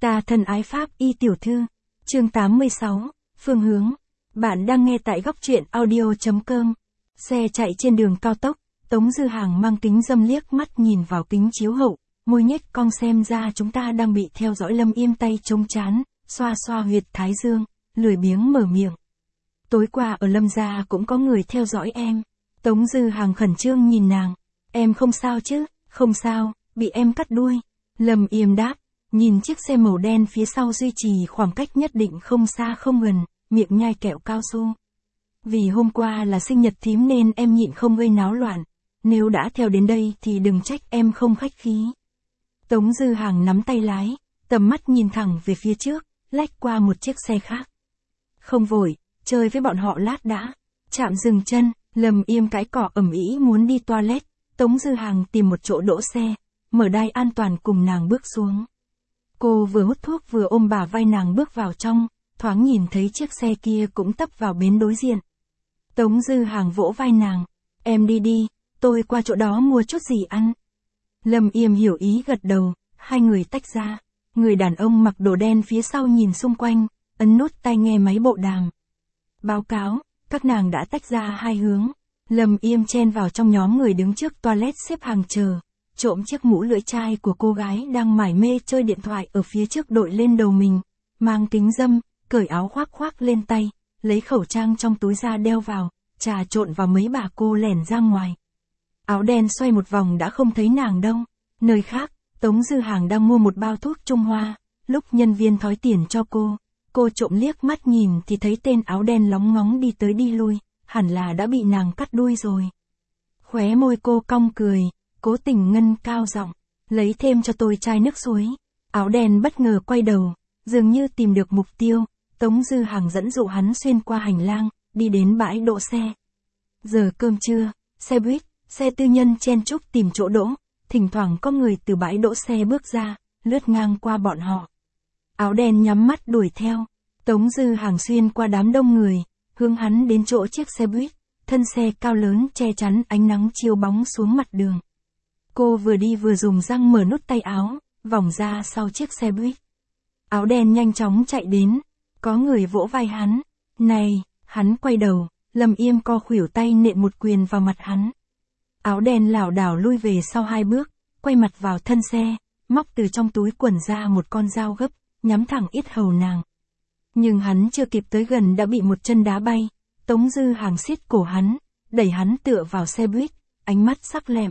Ta thân ái Pháp y tiểu thư. Chương 86, phương hướng. Bạn đang nghe tại góc truyện audio.com. Xe chạy trên đường cao tốc, Tống Dư Hàng mang kính râm liếc mắt nhìn vào kính chiếu hậu, môi nhếch cong xem ra chúng ta đang bị theo dõi. Lâm Yêm tay chống trán, xoa xoa huyệt thái dương, lười biếng mở miệng. Tối qua ở Lâm gia cũng có người theo dõi em. Tống Dư Hàng khẩn trương nhìn nàng. Em không sao chứ? Không sao, bị em cắt đuôi. Lâm Yêm đáp, nhìn chiếc xe màu đen phía sau duy trì khoảng cách nhất định không xa không gần, miệng nhai kẹo cao su. Vì hôm qua là sinh nhật thím nên em nhịn không gây náo loạn. Nếu đã theo đến đây thì đừng trách em không khách khí. Tống Dư Hàng nắm tay lái, tầm mắt nhìn thẳng về phía trước, lách qua một chiếc xe khác. Không vội, chơi với bọn họ lát đã. Chạm dừng chân, Lâm Yêm cái cỏ ầm ĩ muốn đi toilet. Tống Dư Hàng tìm một chỗ đỗ xe, mở đai an toàn cùng nàng bước xuống. Cô vừa hút thuốc vừa ôm bả vai nàng bước vào trong, thoáng nhìn thấy chiếc xe kia cũng tấp vào bến đối diện. Tống Dư Hàng vỗ vai nàng, em đi đi, tôi qua chỗ đó mua chút gì ăn. Lâm Yêm hiểu ý gật đầu, hai người tách ra. Người đàn ông mặc đồ đen phía sau nhìn xung quanh, ấn nút tai nghe máy bộ đàm. Báo cáo, các nàng đã tách ra hai hướng. Lâm Yêm chen vào trong nhóm người đứng trước toilet xếp hàng chờ, trộm chiếc mũ lưỡi chai của cô gái đang mải mê chơi điện thoại ở phía trước đội lên đầu mình, mang kính râm, cởi áo khoác lên tay, lấy khẩu trang trong túi ra đeo vào, trà trộn vào mấy bà cô lẻn ra ngoài. Áo đen xoay một vòng đã không thấy nàng đâu. Nơi khác, Tống Dư Hàng đang mua một bao thuốc Trung Hoa, lúc nhân viên thói tiền cho cô trộm liếc mắt nhìn thì thấy tên áo đen lóng ngóng đi tới đi lui, hẳn là đã bị nàng cắt đuôi rồi. Khóe môi cô cong cười, cố tình ngân cao giọng, lấy thêm cho tôi chai nước suối. Áo đen bất ngờ quay đầu, dường như tìm được mục tiêu, Tống Dư Hàng dẫn dụ hắn xuyên qua hành lang, đi đến bãi đỗ xe. Giờ cơm trưa, xe buýt, xe tư nhân chen chúc tìm chỗ đỗ, thỉnh thoảng có người từ bãi đỗ xe bước ra, lướt ngang qua bọn họ. Áo đen nhắm mắt đuổi theo, Tống Dư Hàng xuyên qua đám đông người, hướng hắn đến chỗ chiếc xe buýt, thân xe cao lớn che chắn ánh nắng chiếu bóng xuống mặt đường. Cô vừa đi vừa dùng răng mở nút tay áo, vòng ra sau chiếc xe buýt. Áo đen nhanh chóng chạy đến, có người vỗ vai hắn. Này, hắn quay đầu, Lâm Yêm co khuỷu tay nện một quyền vào mặt hắn. Áo đen lảo đảo lui về sau hai bước, quay mặt vào thân xe, móc từ trong túi quần ra một con dao gấp, nhắm thẳng yết hầu nàng. Nhưng hắn chưa kịp tới gần đã bị một chân đá bay. Tống Dư Hàng siết cổ hắn, đẩy hắn tựa vào xe buýt, ánh mắt sắc lẹm.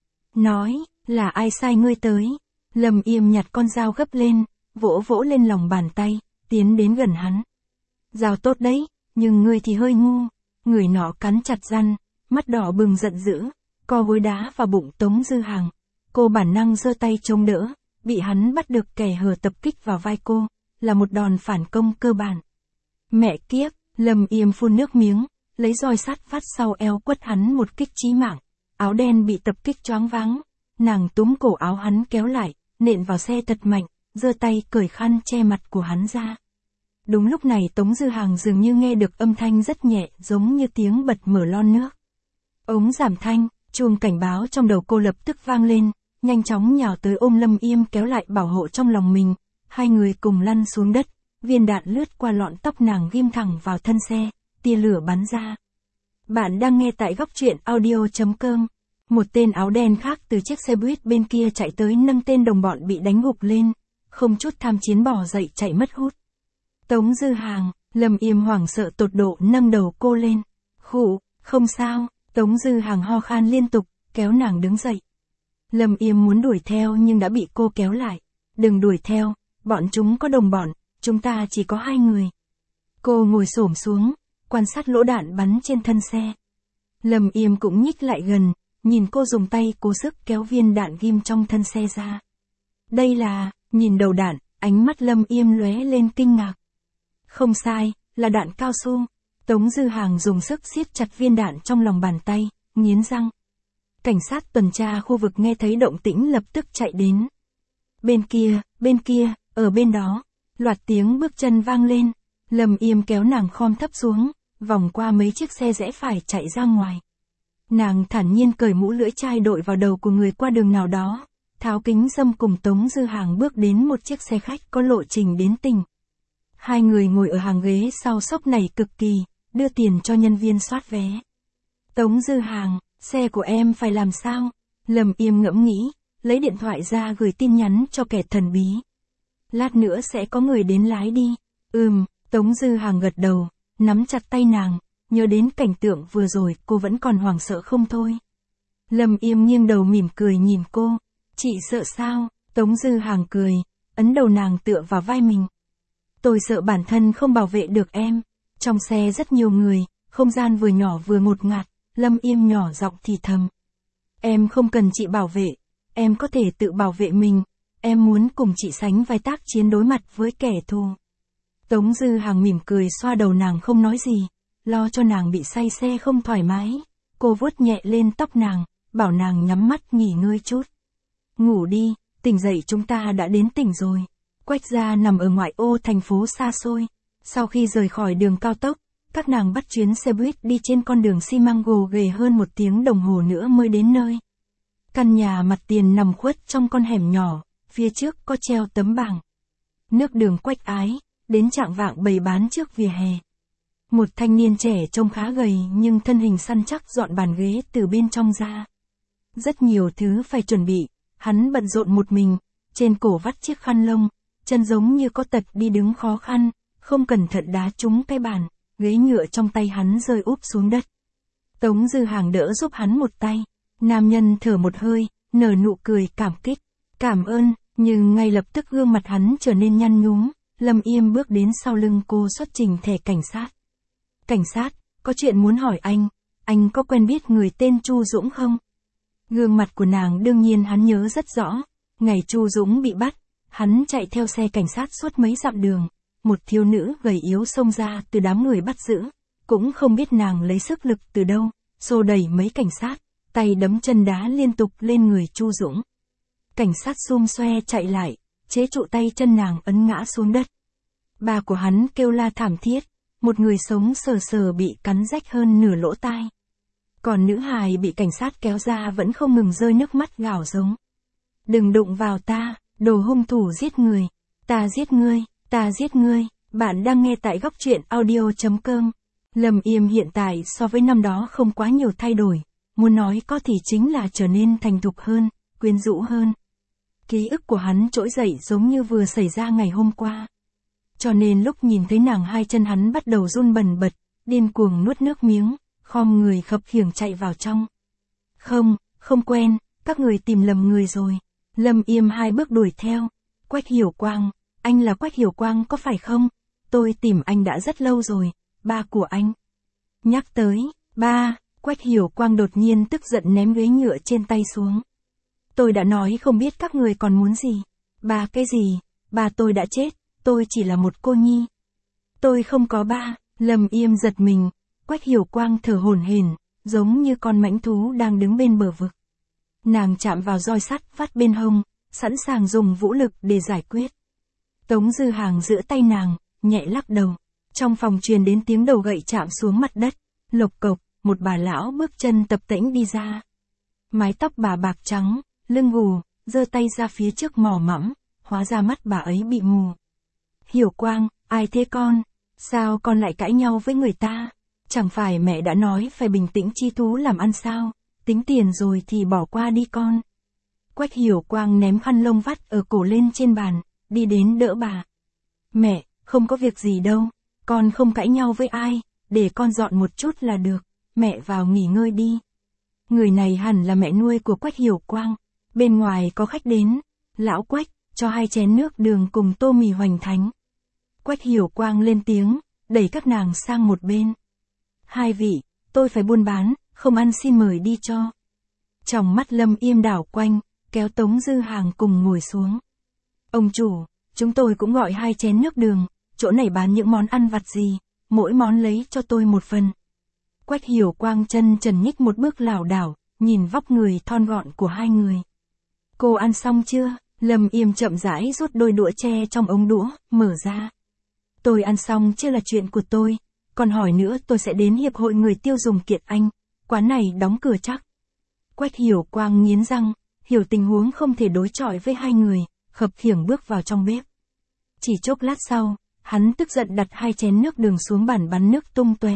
Nói, là ai sai ngươi tới? Lâm Yêm nhặt con dao gấp lên, vỗ lên lòng bàn tay, tiến đến gần hắn. Dao tốt đấy, nhưng ngươi thì hơi ngu. Người nọ cắn chặt răng, mắt đỏ bừng giận dữ, co gối đá vào bụng Tống Dư Hàng. Cô bản năng giơ tay chống đỡ, bị hắn bắt được kẻ hở tập kích vào vai cô, là một đòn phản công cơ bản. Mẹ kiếp, Lâm Yêm phun nước miếng, lấy roi sắt vắt sau eo quất hắn một kích chí mạng. Áo đen bị tập kích choáng váng, nàng túm cổ áo hắn kéo lại, nện vào xe thật mạnh, giơ tay cởi khăn che mặt của hắn ra. Đúng lúc này Tống Dư Hàng dường như nghe được âm thanh rất nhẹ, giống như tiếng bật mở lon nước. Ống giảm thanh, chuông cảnh báo trong đầu cô lập tức vang lên, nhanh chóng nhào tới ôm Lâm Yêm kéo lại bảo hộ trong lòng mình. Hai người cùng lăn xuống đất, viên đạn lướt qua lọn tóc nàng ghim thẳng vào thân xe, tia lửa bắn ra. Bạn đang nghe tại góc truyện audio.com. Một tên áo đen khác từ chiếc xe buýt bên kia chạy tới nâng tên đồng bọn bị đánh gục lên, không chút tham chiến bỏ dậy chạy mất hút. Tống Dư Hàng, Lâm Yêm hoảng sợ tột độ nâng đầu cô lên. Khụ, không sao. Tống Dư Hàng ho khan liên tục, kéo nàng đứng dậy. Lâm Yêm muốn đuổi theo nhưng đã bị cô kéo lại. Đừng đuổi theo, bọn chúng có đồng bọn, chúng ta chỉ có hai người. Cô ngồi xổm xuống, quan sát lỗ đạn bắn trên thân xe. Lâm Yêm cũng nhích lại gần, nhìn cô dùng tay cố sức kéo viên đạn ghim trong thân xe ra. Đây là, nhìn đầu đạn, ánh mắt Lâm Yêm lóe lên kinh ngạc. Không sai, là đạn cao su. Tống Dư Hàng dùng sức siết chặt viên đạn trong lòng bàn tay, nghiến răng. Cảnh sát tuần tra khu vực nghe thấy động tĩnh lập tức chạy đến. Bên kia, ở bên đó, loạt tiếng bước chân vang lên. Lâm Yêm kéo nàng khom thấp xuống, vòng qua mấy chiếc xe rẽ phải chạy ra ngoài. Nàng thản nhiên cởi mũ lưỡi chai đội vào đầu của người qua đường nào đó, Tháo Kính Dâm cùng Tống Dư Hàng bước đến một chiếc xe khách có lộ trình đến tỉnh. Hai người ngồi ở hàng ghế sau sốc này cực kỳ, đưa tiền cho nhân viên soát vé. Tống Dư Hàng, xe của em phải làm sao? Lâm Yêm ngẫm nghĩ, lấy điện thoại ra gửi tin nhắn cho kẻ thần bí. Lát nữa sẽ có người đến lái đi. Tống Dư Hàng gật đầu, nắm chặt tay nàng, nhớ đến cảnh tượng vừa rồi cô vẫn còn hoảng sợ không thôi. Lâm Yêm nghiêng đầu mỉm cười nhìn cô. Chị sợ sao? Tống Dư Hàng cười, ấn đầu nàng tựa vào vai mình. Tôi sợ bản thân không bảo vệ được em. Trong xe rất nhiều người, không gian vừa nhỏ vừa ngột ngạt, Lâm Yêm nhỏ giọng thì thầm. Em không cần chị bảo vệ, em có thể tự bảo vệ mình, em muốn cùng chị sánh vai tác chiến đối mặt với kẻ thù. Tống Dư Hàng mỉm cười xoa đầu nàng không nói gì, lo cho nàng bị say xe không thoải mái. Cô vuốt nhẹ lên tóc nàng, bảo nàng nhắm mắt nghỉ ngơi chút. Ngủ đi, tỉnh dậy chúng ta đã đến tỉnh rồi. Quách gia nằm ở ngoại ô thành phố xa xôi. Sau khi rời khỏi đường cao tốc, các nàng bắt chuyến xe buýt đi trên con đường xi măng gồ ghề hơn 1 tiếng đồng hồ nữa mới đến nơi. Căn nhà mặt tiền nằm khuất trong con hẻm nhỏ, phía trước có treo tấm bảng. Nước đường Quách Ái, đến chạng vạng bày bán trước vỉa hè. Một thanh niên trẻ trông khá gầy nhưng thân hình săn chắc dọn bàn ghế từ bên trong ra. Rất nhiều thứ phải chuẩn bị, hắn bận rộn một mình, trên cổ vắt chiếc khăn lông, chân giống như có tật đi đứng khó khăn, không cẩn thận đá trúng cái bàn, ghế nhựa trong tay hắn rơi úp xuống đất. Tống Dư Hàng đỡ giúp hắn một tay, nam nhân thở một hơi, nở nụ cười cảm kích, cảm ơn, nhưng ngay lập tức gương mặt hắn trở nên nhăn nhúm. Lâm Yêm bước đến sau lưng cô xuất trình thẻ cảnh sát. Cảnh sát, có chuyện muốn hỏi anh có quen biết người tên Chu Dũng không? Gương mặt của nàng đương nhiên hắn nhớ rất rõ, ngày Chu Dũng bị bắt, hắn chạy theo xe cảnh sát suốt mấy dặm đường, một thiếu nữ gầy yếu xông ra từ đám người bắt giữ, cũng không biết nàng lấy sức lực từ đâu, xô đẩy mấy cảnh sát, tay đấm chân đá liên tục lên người Chu Dũng. Cảnh sát xum xoe chạy lại, chế trụ tay chân nàng ấn ngã xuống đất. Bà của hắn kêu la thảm thiết, một người sống sờ sờ bị cắn rách hơn nửa lỗ tai. Còn nữ hài bị cảnh sát kéo ra vẫn không ngừng rơi nước mắt gào giống. Đừng đụng vào ta, đồ hung thủ giết người. Ta giết ngươi, ta giết ngươi. Bạn đang nghe tại góc truyện audio.com. Lâm Yêm hiện tại so với năm đó không quá nhiều thay đổi. Muốn nói có thì chính là trở nên thành thục hơn, quyến rũ hơn. Ký ức của hắn trỗi dậy giống như vừa xảy ra ngày hôm qua. Cho nên lúc nhìn thấy nàng hai chân hắn bắt đầu run bần bật, điên cuồng nuốt nước miếng, khom người khập khiễng chạy vào trong. Không quen, các người tìm lầm người rồi. Lâm Yêm 2 bước đuổi theo. Quách Hiểu Quang, anh là Quách Hiểu Quang có phải không? Tôi tìm anh đã rất lâu rồi, ba của anh. Nhắc tới, ba, Quách Hiểu Quang đột nhiên tức giận ném ghế nhựa trên tay xuống. Tôi đã nói không biết các người còn muốn gì. Ba cái gì? Ba tôi đã chết, tôi chỉ là một cô nhi. Tôi không có ba. Lâm Yêm giật mình, Quách Hiểu Quang thở hổn hển, giống như con mãnh thú đang đứng bên bờ vực. Nàng chạm vào roi sắt vắt bên hông, sẵn sàng dùng vũ lực để giải quyết. Tống Dư Hàng giữ tay nàng, nhẹ lắc đầu. Trong phòng truyền đến tiếng đầu gậy chạm xuống mặt đất, lộc cộc, một bà lão bước chân tập tễnh đi ra. Mái tóc bà bạc trắng, lưng gù, giơ tay ra phía trước mò mẫm, hóa ra mắt bà ấy bị mù. Hiểu Quang, ai thế con? Sao con lại cãi nhau với người ta? Chẳng phải mẹ đã nói phải bình tĩnh chi thú làm ăn sao? Tính tiền rồi thì bỏ qua đi con. Quách Hiểu Quang ném khăn lông vắt ở cổ lên trên bàn, đi đến đỡ bà. Mẹ, không có việc gì đâu, con không cãi nhau với ai, để con dọn một chút là được, mẹ vào nghỉ ngơi đi. Người này hẳn là mẹ nuôi của Quách Hiểu Quang. Bên ngoài có khách đến, lão Quách, cho 2 chén nước đường cùng tô mì hoành thánh. Quách Hiểu Quang lên tiếng, đẩy các nàng sang một bên. 2 vị, tôi phải buôn bán, không ăn xin mời đi cho. Trong mắt Lâm Yêm đảo quanh, kéo Tống Dư Hàng cùng ngồi xuống. Ông chủ, chúng tôi cũng gọi 2 chén nước đường, chỗ này bán những món ăn vặt gì, mỗi món lấy cho tôi một phần. Quách Hiểu Quang chân trần nhích một bước lảo đảo, nhìn vóc người thon gọn của 2 người. Cô ăn xong chưa? Lâm Yêm chậm rãi rút đôi đũa tre trong ống đũa, mở ra. Tôi ăn xong chưa là chuyện của tôi, còn hỏi nữa tôi sẽ đến Hiệp hội Người tiêu dùng kiện anh, quán này đóng cửa chắc. Quách Hiểu Quang nghiến răng, hiểu tình huống không thể đối chọi với hai người, khập khiễng bước vào trong bếp. Chỉ chốc lát sau, hắn tức giận đặt 2 chén nước đường xuống bàn bắn nước tung tóe.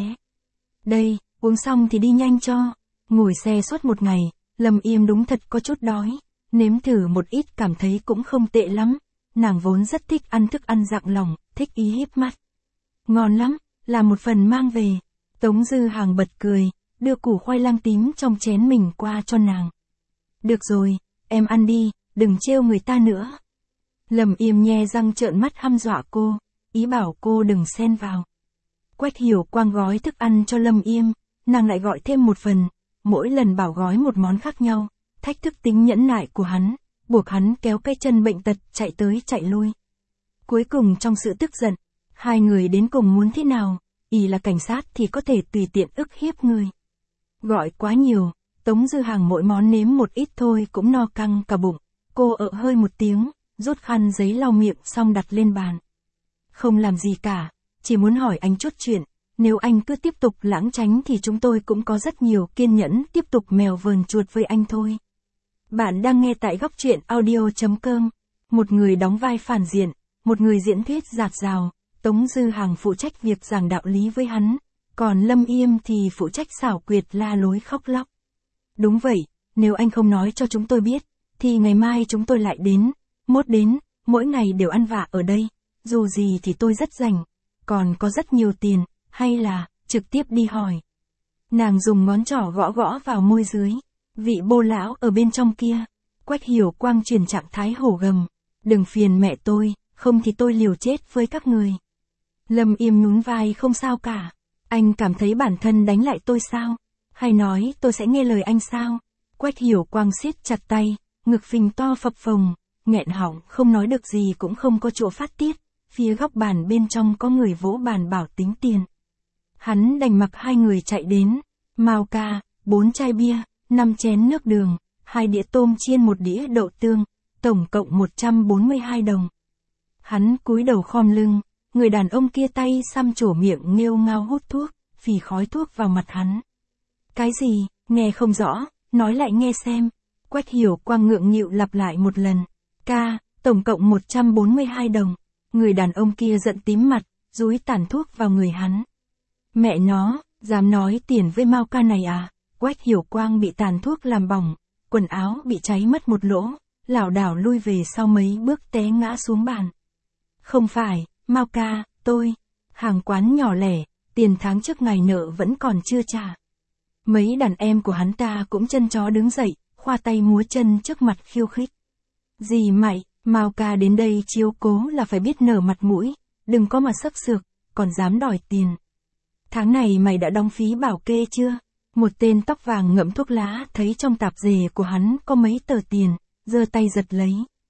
Đây, uống xong thì đi nhanh cho. Ngồi xe suốt một ngày, Lâm Yêm đúng thật có chút đói. Nếm thử một ít cảm thấy cũng không tệ lắm. Nàng vốn rất thích ăn thức ăn rạng lòng, thích ý híp mắt. Ngon lắm, làm một phần mang về. Tống Dư Hàng bật cười, đưa củ khoai lang tím trong chén mình qua cho nàng. Được rồi, em ăn đi, đừng trêu người ta nữa. Lâm Yêm nhe răng trợn mắt hăm dọa cô, ý bảo cô đừng xen vào. Quách Hiểu Quang gói thức ăn cho Lâm Yêm, nàng lại gọi thêm một phần, mỗi lần bảo gói một món khác nhau, thách thức tính nhẫn nại của hắn, buộc hắn kéo cái chân bệnh tật chạy tới chạy lui. Cuối cùng trong sự tức giận, hai người đến cùng muốn thế nào, ỷ là cảnh sát thì có thể tùy tiện ức hiếp người. Gọi quá nhiều, Tống Dư Hàng mỗi món nếm một ít thôi cũng no căng cả bụng, cô hơi một tiếng, rút khăn giấy lau miệng xong đặt lên bàn. Không làm gì cả, chỉ muốn hỏi anh chút chuyện, nếu anh cứ tiếp tục lãng tránh thì chúng tôi cũng có rất nhiều kiên nhẫn tiếp tục mèo vờn chuột với anh thôi. Bạn đang nghe tại góc truyện audio.com, một người đóng vai phản diện, một người diễn thuyết dạt dào, Tống Dư Hàng phụ trách việc giảng đạo lý với hắn, còn Lâm Yêm thì phụ trách xảo quyệt la lối khóc lóc. Đúng vậy, nếu anh không nói cho chúng tôi biết, thì ngày mai chúng tôi lại đến, mốt đến, mỗi ngày đều ăn vạ ở đây, dù gì thì tôi rất rảnh, còn có rất nhiều tiền, hay là, trực tiếp đi hỏi. Nàng dùng ngón trỏ gõ gõ vào môi dưới, vị bô lão ở bên trong kia. Quách Hiểu Quang chuyển trạng thái hổ gầm, đừng phiền mẹ tôi, không thì tôi liều chết với các người. Lâm Yêm nhún vai không sao cả, anh cảm thấy bản thân đánh lại tôi sao? Hay nói tôi sẽ nghe lời anh sao? Quách Hiểu Quang siết chặt tay, ngực phình to phập phồng, nghẹn họng không nói được gì cũng không có chỗ phát tiết, phía góc bàn bên trong có người vỗ bàn bảo tính tiền. Hắn đành mặc hai người chạy đến, Mao ca, 4 chai bia, 5 chén nước đường, 2 đĩa tôm chiên 1 đĩa đậu tương, tổng cộng 142 đồng. Hắn cúi đầu khom lưng, người đàn ông kia tay xăm trổ miệng nghêu ngao hút thuốc, phì khói thuốc vào mặt hắn. Cái gì, nghe không rõ, nói lại nghe xem. Quách Hiểu Quang ngượng nghịu lặp lại một lần. Ca, tổng cộng 142 đồng. Người đàn ông kia giận tím mặt, dúi tàn thuốc vào người hắn. Mẹ nó, dám nói tiền với Mao ca này à? Quách Hiểu Quang bị tàn thuốc làm bỏng, quần áo bị cháy mất một lỗ, lảo đảo lui về sau mấy bước té ngã xuống bàn. Không phải, Mao ca, tôi, hàng quán nhỏ lẻ, tiền tháng trước ngày nợ vẫn còn chưa trả. Mấy đàn em của hắn ta cũng chân chó đứng dậy, khoa tay múa chân trước mặt khiêu khích. Gì mày, Mao ca đến đây chiếu cố là phải biết nở mặt mũi, đừng có mà sấp sược, còn dám đòi tiền. Tháng này mày đã đóng phí bảo kê chưa? Một tên tóc vàng ngậm thuốc lá thấy trong tạp dề của hắn có mấy tờ tiền, giơ tay giật lấy.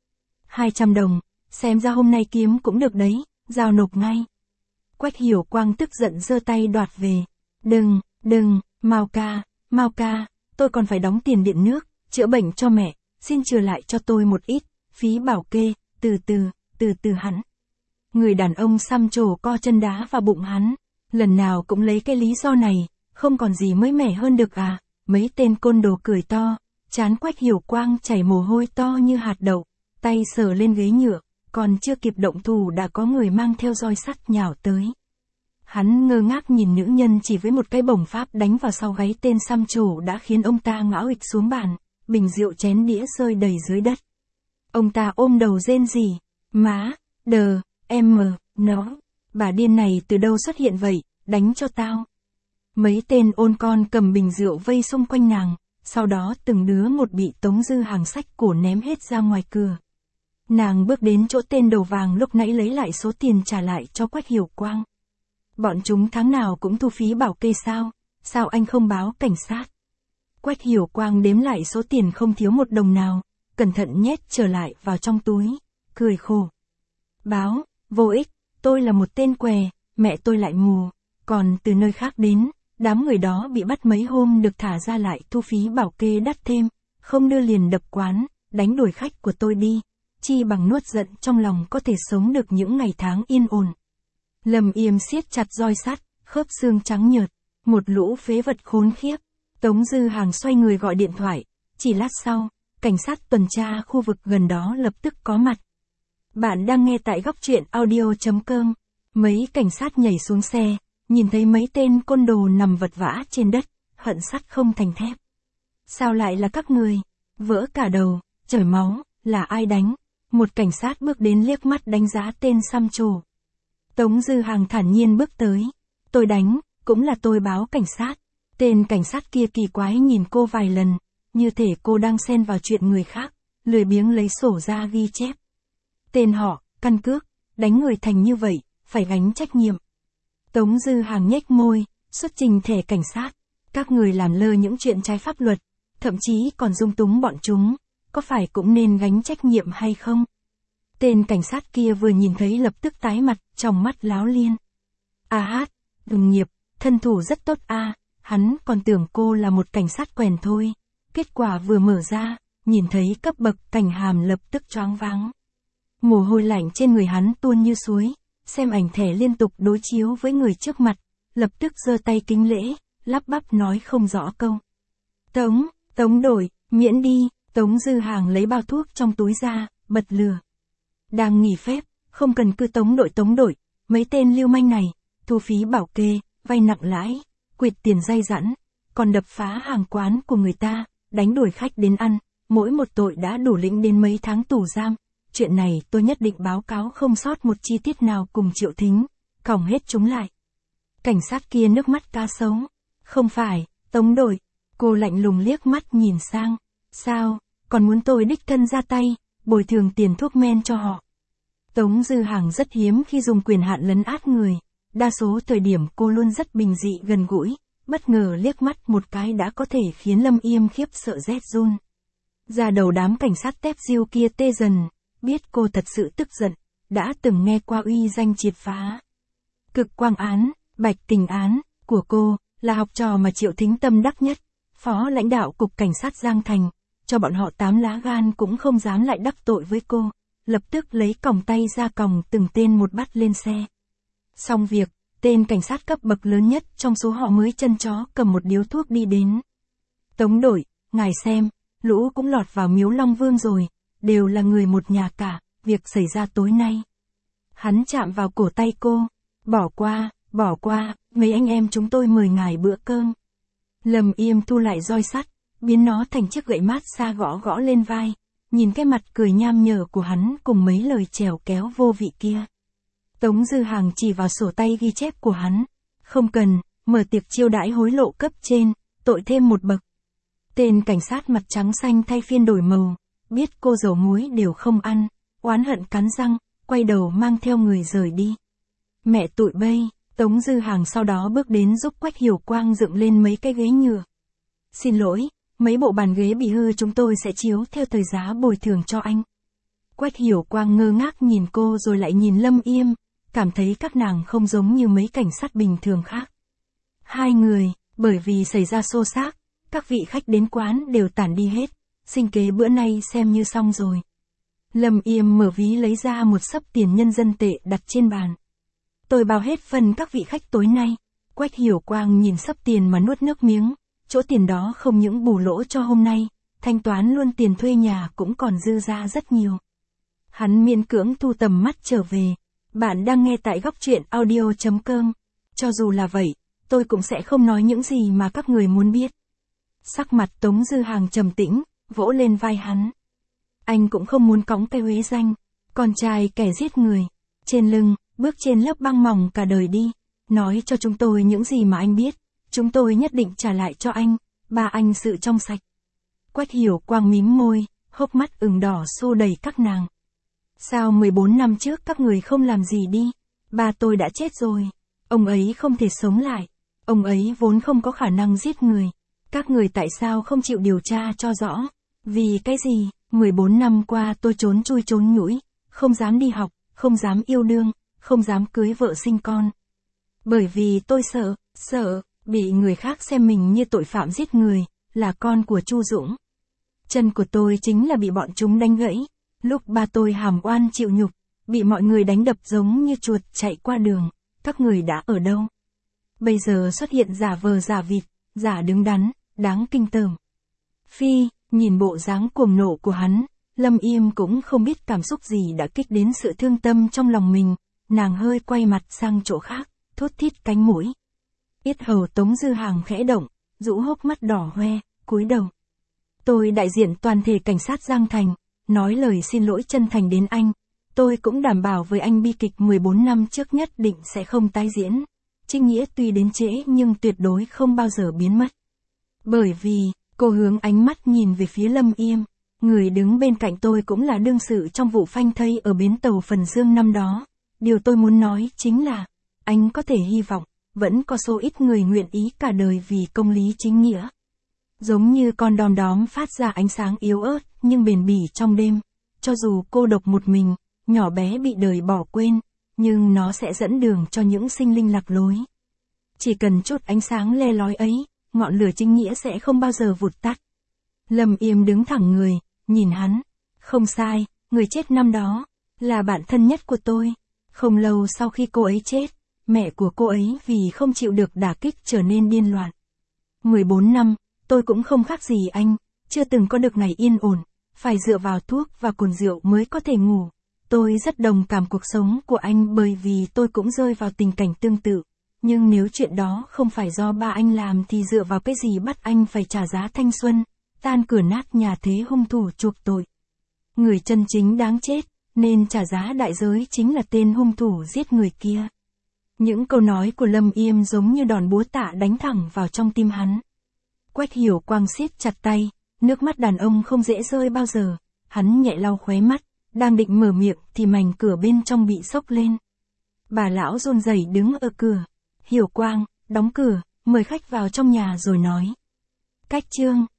200 đồng, xem ra hôm nay kiếm cũng được đấy, giao nộp ngay. Quách Hiểu Quang tức giận giơ tay đoạt về. Đừng, Mao ca, tôi còn phải đóng tiền điện nước, chữa bệnh cho mẹ, xin trừ lại cho tôi một ít, phí bảo kê, từ từ hắn. Người đàn ông xăm trổ co chân đá vào bụng hắn, lần nào cũng lấy cái lý do này, không còn gì mới mẻ hơn được à? Mấy tên côn đồ cười to, trán Quách Hiểu Quang chảy mồ hôi to như hạt đậu, tay sờ lên ghế nhựa, còn chưa kịp động thủ đã có người mang theo roi sắt nhào tới. Hắn ngơ ngác nhìn nữ nhân chỉ với một cái bổng pháp đánh vào sau gáy tên xăm trổ đã khiến ông ta ngã ụịch xuống bàn, bình rượu chén đĩa rơi đầy dưới đất. Ông ta ôm đầu rên rỉ, má, nó, bà điên này từ đâu xuất hiện vậy, đánh cho tao. Mấy tên ôn con cầm bình rượu vây xung quanh nàng, sau đó từng đứa một bị Tống Dư Hàng xách cổ ném hết ra ngoài cửa. Nàng bước đến chỗ tên đầu vàng lúc nãy lấy lại số tiền trả lại cho Quách Hiểu Quang. Bọn chúng tháng nào cũng thu phí bảo kê sao? Sao anh không báo cảnh sát? Quách Hiểu Quang đếm lại số tiền không thiếu một đồng nào, cẩn thận nhét trở lại vào trong túi, cười khổ. Báo, vô ích, tôi là một tên què, mẹ tôi lại mù, còn từ nơi khác đến, đám người đó bị bắt mấy hôm được thả ra lại thu phí bảo kê đắt thêm, không đưa liền đập quán, đánh đuổi khách của tôi đi, chi bằng nuốt giận trong lòng có thể sống được những ngày tháng yên ổn. Lâm Yêm siết chặt roi sắt, khớp xương trắng nhợt, một lũ phế vật khốn khiếp. Tống Dư Hàng xoay người gọi điện thoại, chỉ lát sau, cảnh sát tuần tra khu vực gần đó lập tức có mặt. Bạn đang nghe tại góc truyện audio.com. Mấy cảnh sát nhảy xuống xe, nhìn thấy mấy tên côn đồ nằm vật vã trên đất, hận sắt không thành thép. Sao lại là các người? Vỡ cả đầu, chảy máu, là ai đánh? Một cảnh sát bước đến liếc mắt đánh giá tên xăm trổ. Tống Dư Hàng thản nhiên bước tới. Tôi đánh, cũng là tôi báo cảnh sát. Tên cảnh sát kia kỳ quái nhìn cô vài lần, như thể cô đang xen vào chuyện người khác, lười biếng lấy sổ ra ghi chép. Tên họ, căn cước, đánh người thành như vậy, phải gánh trách nhiệm. Tống Dư Hàng nhếch môi, xuất trình thẻ cảnh sát. Các người làm lơ những chuyện trái pháp luật, thậm chí còn dung túng bọn chúng, có phải cũng nên gánh trách nhiệm hay không? Tên cảnh sát kia vừa nhìn thấy lập tức tái mặt, trong mắt láo liên. Đồng nghiệp, thân thủ rất tốt hắn còn tưởng cô là một cảnh sát quèn thôi. Kết quả vừa mở ra, nhìn thấy cấp bậc cảnh hàm lập tức choáng váng. Mồ hôi lạnh trên người hắn tuôn như suối, xem ảnh thẻ liên tục đối chiếu với người trước mặt, lập tức giơ tay kính lễ, lắp bắp nói không rõ câu. Tống đội, miễn đi. Tống Dư Hàng lấy bao thuốc trong túi ra, bật lửa. Đang nghỉ phép, không cần cứ tống đội, mấy tên lưu manh này, thu phí bảo kê, vay nặng lãi, quỵt tiền dây dẵn, còn đập phá hàng quán của người ta, đánh đuổi khách đến ăn, mỗi một tội đã đủ lĩnh đến mấy tháng tù giam. Chuyện này tôi nhất định báo cáo không sót một chi tiết nào cùng Triệu Thính, còng hết chúng lại. Cảnh sát kia nước mắt cá sấu. Không phải, Tống đội. Cô lạnh lùng liếc mắt nhìn sang. Sao, còn muốn tôi đích thân ra tay, bồi thường tiền thuốc men cho họ. Tống Dư Hàng rất hiếm khi dùng quyền hạn lấn át người. Đa số thời điểm cô luôn rất bình dị gần gũi, bất ngờ liếc mắt một cái đã có thể khiến Lâm Yêm khiếp sợ rét run. Ra đầu đám cảnh sát tép diêu kia tê dần, biết cô thật sự tức giận, đã từng nghe qua uy danh triệt phá. Cực quang án, bạch tình án, của cô, là học trò mà Triệu Thính tâm đắc nhất, phó lãnh đạo cục cảnh sát Giang Thành, cho bọn họ 8 lá gan cũng không dám lại đắc tội với cô, lập tức lấy còng tay ra còng từng tên một bắt lên xe. Xong việc, tên cảnh sát cấp bậc lớn nhất trong số họ mới chân chó cầm một điếu thuốc đi đến. Tống đội, ngài xem, lũ cũng lọt vào miếu Long Vương rồi, đều là người một nhà cả, việc xảy ra tối nay. Hắn chạm vào cổ tay cô, bỏ qua, mấy anh em chúng tôi mời ngài bữa cơm. Lâm Yêm thu lại roi sắt, biến nó thành chiếc gậy mát xa gõ lên vai, nhìn cái mặt cười nham nhở của hắn cùng mấy lời trèo kéo vô vị kia. Tống Dư Hàng chỉ vào sổ tay ghi chép của hắn. Không cần, mở tiệc chiêu đãi hối lộ cấp trên, tội thêm một bậc. Tên cảnh sát mặt trắng xanh thay phiên đổi màu, biết cô dầu muối đều không ăn, oán hận cắn răng, quay đầu mang theo người rời đi. Mẹ tụi bây, Tống Dư Hàng sau đó bước đến giúp Quách Hiểu Quang dựng lên mấy cái ghế nhựa. Xin lỗi, mấy bộ bàn ghế bị hư chúng tôi sẽ chiếu theo thời giá bồi thường cho anh. Quách Hiểu Quang ngơ ngác nhìn cô rồi lại nhìn Lâm Yêm, cảm thấy các nàng không giống như mấy cảnh sát bình thường khác. Hai người, bởi vì xảy ra xô xát, các vị khách đến quán đều tản đi hết, sinh kế bữa nay xem như xong rồi. Lâm Yêm mở ví lấy ra một xấp tiền nhân dân tệ đặt trên bàn. Tôi bao hết phần các vị khách tối nay. Quách Hiểu Quang nhìn xấp tiền mà nuốt nước miếng, chỗ tiền đó không những bù lỗ cho hôm nay, thanh toán luôn tiền thuê nhà cũng còn dư ra rất nhiều. Hắn miễn cưỡng thu tầm mắt trở về. Bạn đang nghe tại góc truyện audio.com. Cho dù là vậy, tôi cũng sẽ không nói những gì mà các người muốn biết. Sắc mặt Tống Dư Hàng trầm tĩnh, vỗ lên vai hắn. Anh cũng không muốn cõng cái uế danh, con trai kẻ giết người, trên lưng, bước trên lớp băng mỏng cả đời đi. Nói cho chúng tôi những gì mà anh biết, chúng tôi nhất định trả lại cho anh, ba anh sự trong sạch. Quách Hiểu Quang mím môi, hốc mắt ửng đỏ xô đầy các nàng. Sao 14 năm trước các người không làm gì đi? Ba tôi đã chết rồi. Ông ấy không thể sống lại. Ông ấy vốn không có khả năng giết người. Các người tại sao không chịu điều tra cho rõ? Vì cái gì? 14 năm qua tôi trốn chui trốn nhủi, không dám đi học, không dám yêu đương, không dám cưới vợ sinh con. Bởi vì tôi sợ, bị người khác xem mình như tội phạm giết người, là con của Chu Dũng. Chân của tôi chính là bị bọn chúng đánh gãy. Lúc ba tôi hàm oan chịu nhục, bị mọi người đánh đập giống như chuột chạy qua đường, các người đã ở đâu? Bây giờ xuất hiện giả vờ giả vịt, giả đứng đắn, đáng kinh tởm. Phi, Nhìn bộ dáng cuồng nộ của hắn, Lâm Yêm cũng không biết cảm xúc gì đã kích đến sự thương tâm trong lòng mình, nàng hơi quay mặt sang chỗ khác, thốt thít cánh mũi. Yết hầu Tống Dư Hàng khẽ động, rũ hốc mắt đỏ hoe, cúi đầu. Tôi đại diện toàn thể cảnh sát Giang Thành, nói lời xin lỗi chân thành đến anh. Tôi cũng đảm bảo với anh bi kịch 14 năm trước nhất định sẽ không tái diễn. Trinh nghĩa tuy đến trễ nhưng tuyệt đối không bao giờ biến mất. Bởi vì, cô hướng ánh mắt nhìn về phía Lâm Yêm. Người đứng bên cạnh tôi cũng là đương sự trong vụ phanh thây ở bến tàu Phần Dương năm đó. Điều tôi muốn nói chính là, anh có thể hy vọng, vẫn có số ít người nguyện ý cả đời vì công lý chính nghĩa. Giống như con đom đóm phát ra ánh sáng yếu ớt nhưng bền bỉ trong đêm. Cho dù cô độc một mình, nhỏ bé bị đời bỏ quên, nhưng nó sẽ dẫn đường cho những sinh linh lạc lối. Chỉ cần chút ánh sáng le lói ấy, ngọn lửa chính nghĩa sẽ không bao giờ vụt tắt. Lâm Yêm đứng thẳng người, nhìn hắn. Không sai, người chết năm đó, là bạn thân nhất của tôi. Không lâu sau khi cô ấy chết, mẹ của cô ấy vì không chịu được đả kích trở nên điên loạn. 14 năm, tôi cũng không khác gì anh, chưa từng có được ngày yên ổn, phải dựa vào thuốc và cồn rượu mới có thể ngủ. Tôi rất đồng cảm cuộc sống của anh bởi vì tôi cũng rơi vào tình cảnh tương tự. Nhưng nếu chuyện đó không phải do ba anh làm thì dựa vào cái gì bắt anh phải trả giá thanh xuân, tan cửa nát nhà thế hung thủ chuộc tội. Người chân chính đáng chết, nên trả giá đại giới chính là tên hung thủ giết người kia. Những câu nói của Lâm Yêm giống như đòn búa tạ đánh thẳng vào trong tim hắn. Quách Hiểu Quang siết chặt tay, nước mắt đàn ông không dễ rơi bao giờ, hắn nhẹ lau khóe mắt, đang định mở miệng thì mảnh cửa bên trong bị xốc lên. Bà lão run rẩy đứng ở cửa. Hiểu Quang, đóng cửa, mời khách vào trong nhà rồi nói. Cách chương